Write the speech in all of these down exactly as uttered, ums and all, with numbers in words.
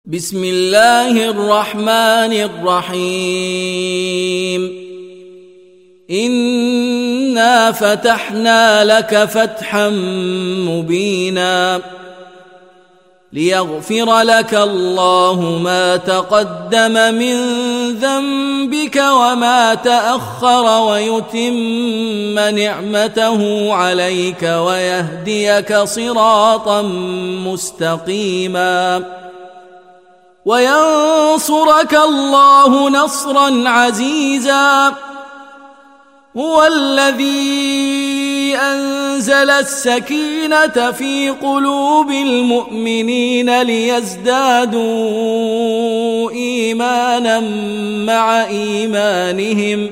بسم الله الرحمن الرحيم إنا فتحنا لك فتحا مبينا ليغفر لك الله ما تقدم من ذنبك وما تأخر ويتم نعمته عليك ويهديك صراطا مستقيما وينصرك الله نصرا عزيزا هو الذي أنزل السكينة في قلوب المؤمنين ليزدادوا إيمانا مع إيمانهم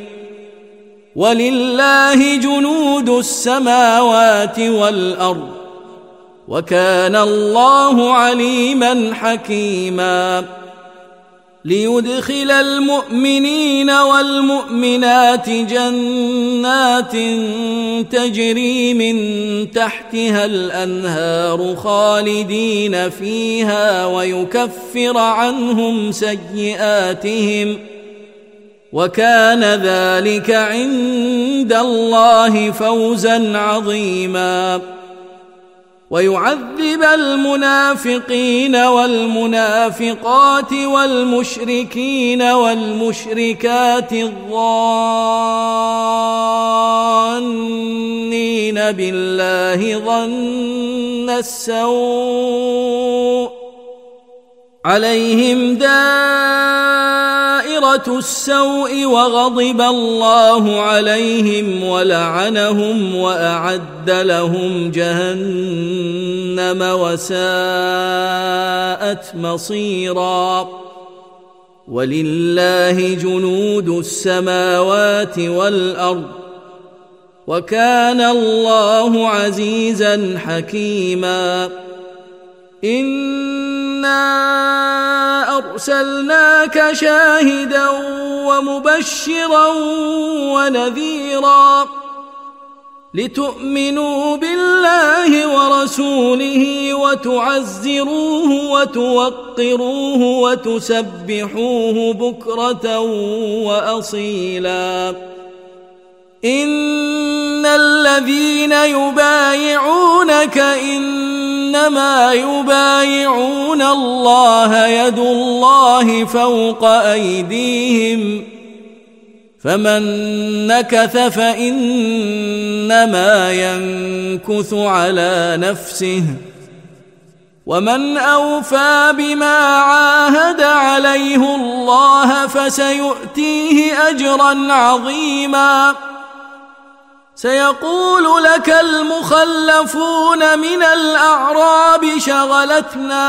ولله جنود السماوات والأرض وكان الله عليما حكيما ليدخل المؤمنين والمؤمنات جنات تجري من تحتها الأنهار خالدين فيها ويكفر عنهم سيئاتهم وكان ذلك عند الله فوزا عظيما ويعذب المنافقين والمنافقات والمشركين والمشركات الظانين بالله ظن السوء عليهم دائرة السوء وغضب الله عليهم ولعنهم وأعد لهم جهنم وساءت مصيرا ولله جنود السماوات والأرض وكان الله عزيزا حكيما إنا أرسلناك شاهدا ومبشرا ونذيرا لتؤمنوا بالله ورسوله وتعزروه وتوقروه وتسبحوه بكرة وأصيلا إن الذين يبايعونك إنما يبايعون الله يد الله فوق أيديهم فمن نكث فإنما ينكث على نفسه ومن أوفى بما عاهد عليه الله فسيؤتيه أجرا عظيما سيقول لك المخلفون من الأعراب شغلتنا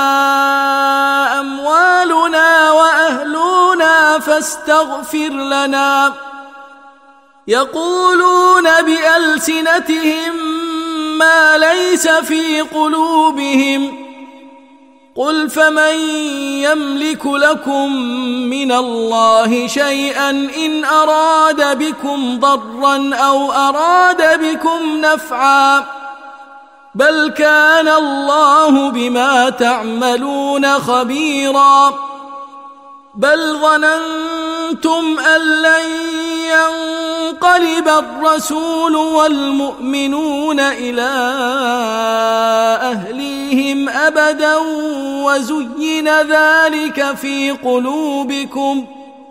أموالنا وأهلنا فاستغفر لنا يقولون بألسنتهم ما ليس في قلوبهم قل فمن يملك لكم من الله شيئا إن أراد بكم ضرا أو أراد بكم نفعا بل كان الله بما تعملون خبيرا بل ظننتم أن لن ينقلب الرسول والمؤمنون إلى أهليهم أبدا وزين ذلك في قلوبكم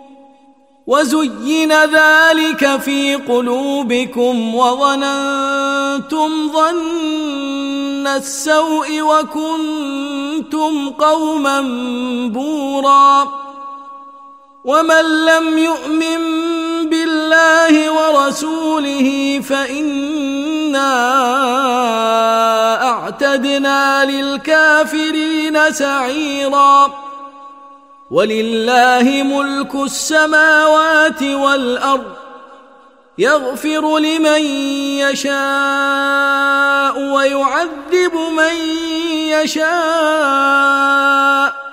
وزين ذلك في قلوبكم وظننتم ظن السوء وكنتم قوما بورا ومن لم يؤمن بالله ورسوله فإنا أعتدنا للكافرين سعيرا ولله ملك السماوات والأرض يغفر لمن يشاء ويعذب من يشاء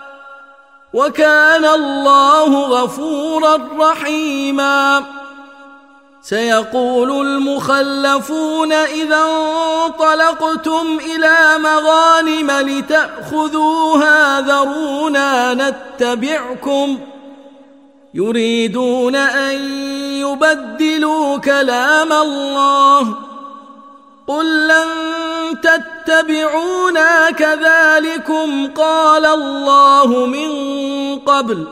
وكان الله غفورا رحيما سيقول المخلفون إذا انطلقتم إلى مغانم لتأخذوها ذرونا نتبعكم يريدون أن يبدلوا كلام الله قل لن تتبعونا كذلكم قال الله من قبل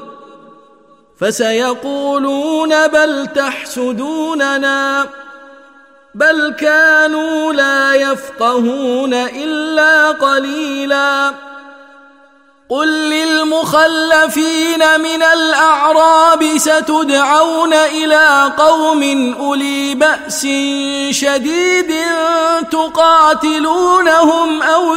فسيقولون بل تحسدوننا بل كانوا لا يفقهون إلا قليلا قل للمخلفين من الأعراب ستدعون إلى قوم أولي بأس شديد تقاتلونهم أو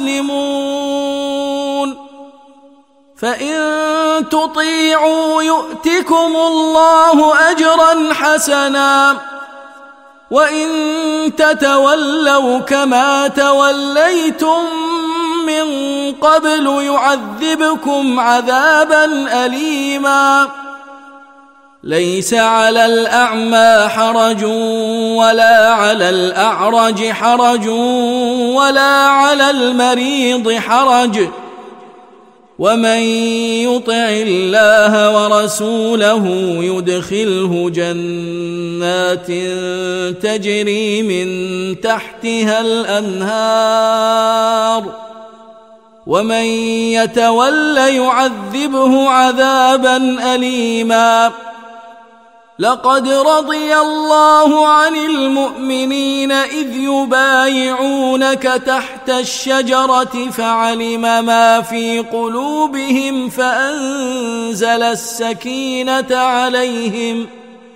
يسلمون فإن تطيعوا يؤتكم الله أجرا حسنا وإن تتولوا كما توليتم من قبل يعذبكم عذابا أليما ليس على الأعمى حرج ولا على الأعرج حرج ولا على المريض حرج ومن يطع الله ورسوله يدخله جنات تجري من تحتها الأنهار ومن يتول يعذبه عذابا أليما لقد رضي الله عن المؤمنين إذ يبايعونك تحت الشجرة فعلم ما في قلوبهم فأنزل السكينة عليهم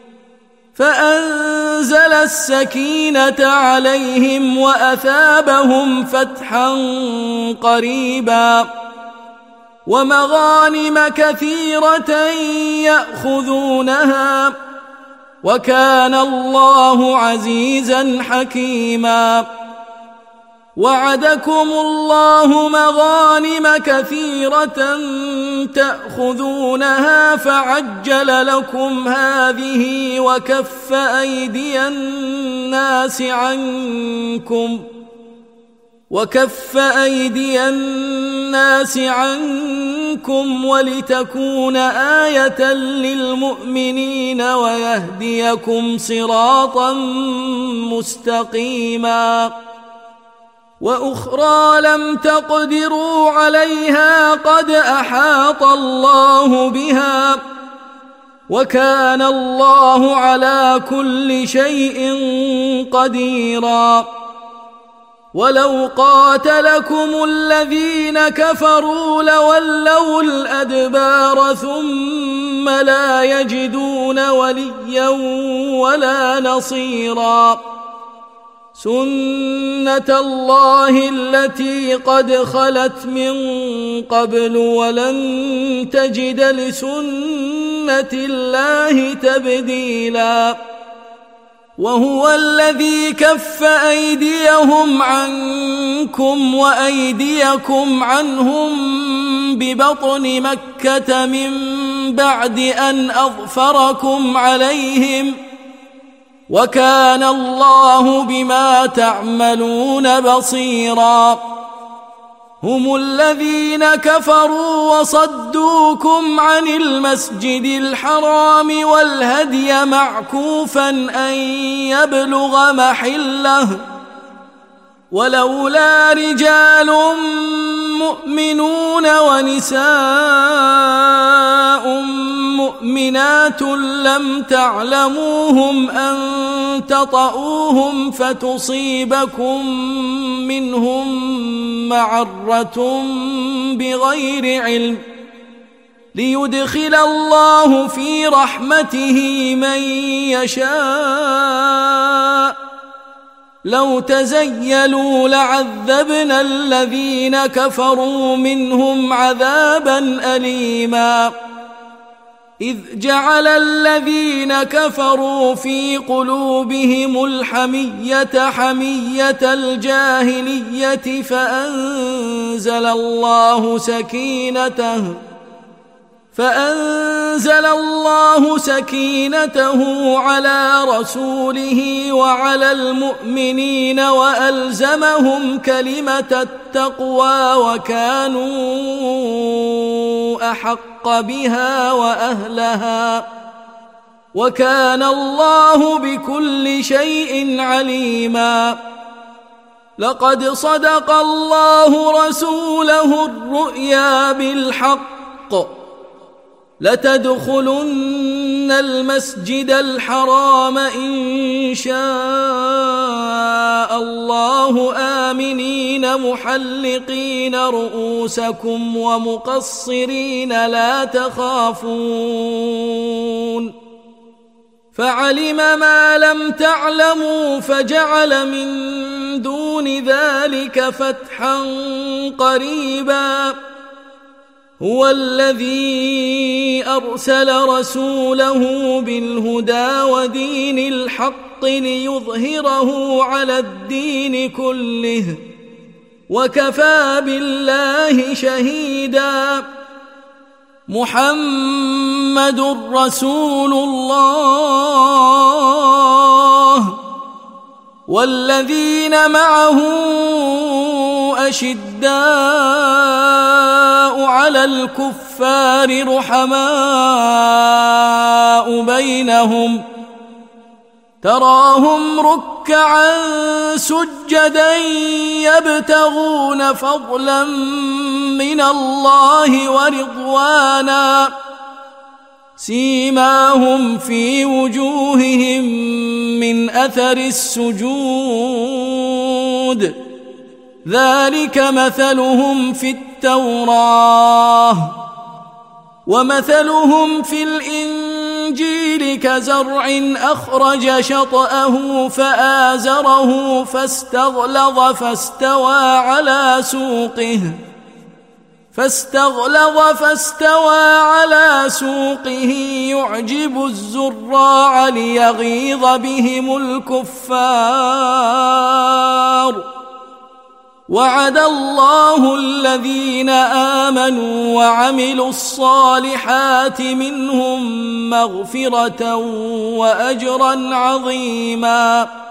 فأنزل السكينة عليهم وأثابهم فتحا قريبا ومغانم كثيرة يأخذونها وكان الله عزيزا حكيما وعدكم الله مغانم كثيرة تأخذونها فعجل لكم هذه وكف أيدي الناس عنكم وكف أيدي الناس عنكم ولتكون آية للمؤمنين ويهديكم صراطا مستقيما وأخرى لم تقدروا عليها قد أحاط الله بها وكان الله على كل شيء قديرا ولو قاتلكم الذين كفروا لولوا الأدبار ثم لا يجدون وليا ولا نصيرا سنة الله التي قد خلت من قبل ولن تجد لسنة الله تبديلا وهو الذي كف أيديهم عنكم وأيديكم عنهم ببطن مكة من بعد أن أظفركم عليهم وكان الله بما تعملون بصيرا هم الذين كفروا وصدوكم عن المسجد الحرام والهدي معكوفا أن يبلغ محله ولولا رجال مؤمنون ونساء مؤمنات لم تعلموهم أن تطؤوهم فتصيبكم منهم معرة بغير علم ليدخل الله في رحمته من يشاء لو تزيلوا لعذبنا الذين كفروا منهم عذابا أليما إذ جعل الذين كفروا في قلوبهم الحمية حمية الجاهلية فأنزل الله سكينته فأنزل الله سكينته على رسوله وعلى المؤمنين وألزمهم كلمة التقوى وكانوا أحق بها وأهلها وكان الله بكل شيء عليما. لقد صدق الله رسوله الرؤيا بالحق لتدخلن المسجد الحرام إن شاء الله آمنين محلقين رؤوسكم ومقصرين لا تخافون فعلم ما لم تعلموا فجعل من دون ذلك فتحا قريبا. هو الذي أرسل رسوله بالهدى ودين الحق ليظهره على الدين كله وكفى بالله شهيدا. محمد رسول الله والذين معه أشداء على الكفار رحماء بينهم تراهم ركعا سجدا يبتغون فضلا من الله ورضوانا سيماهم في وجوههم من أثر السجود ذلك مثلهم في التوراة ومثلهم في الإنجيل كزرع أخرج شطأه فآزره فاستغلظ فاستوى على سوقه فاستغلظ فاستوى على سوقه يعجب الزراع ليغيظ بهم الكفار. وعد الله الذين آمنوا وعملوا الصالحات منهم مغفرة وأجرا عظيما.